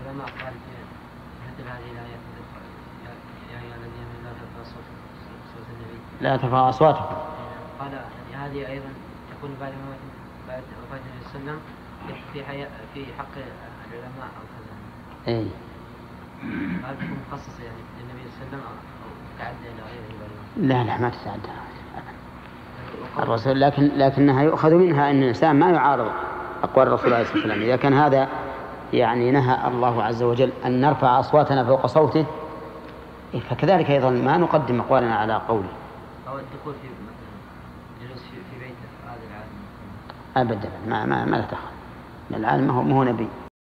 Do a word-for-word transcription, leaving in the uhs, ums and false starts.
العلماء قال في مثل هذه الآيات يا أيها الذين آمنوا لا ترفعوا صوت النبي لا ترفعوا أصواتكم. قال هذه أيضا تكون بعد بعد وفاة النبي صلى الله عليه وسلم في حياة في حق العلماء أو كذا. إيه. هل تكون مخصصة يعني للنبي صلى الله عليه وسلم أو تعدى إلى غيره؟ لا لا ما تتعدى الرسول، لكن لكنها يؤخذ منها أن الإنسان ما يعارض أقوال الرسول عليه الصلاة والسلام. إذا كان هذا يعني نهى الله عز وجل أن نرفع أصواتنا فوق صوته، فكذلك أيضا ما نقدم أقوالنا على قوله. أو الدخول في مثلا جلوس في بيت هذا العالم أبدا ما ما ما لا تخل العالم ما هو ما هو نبي.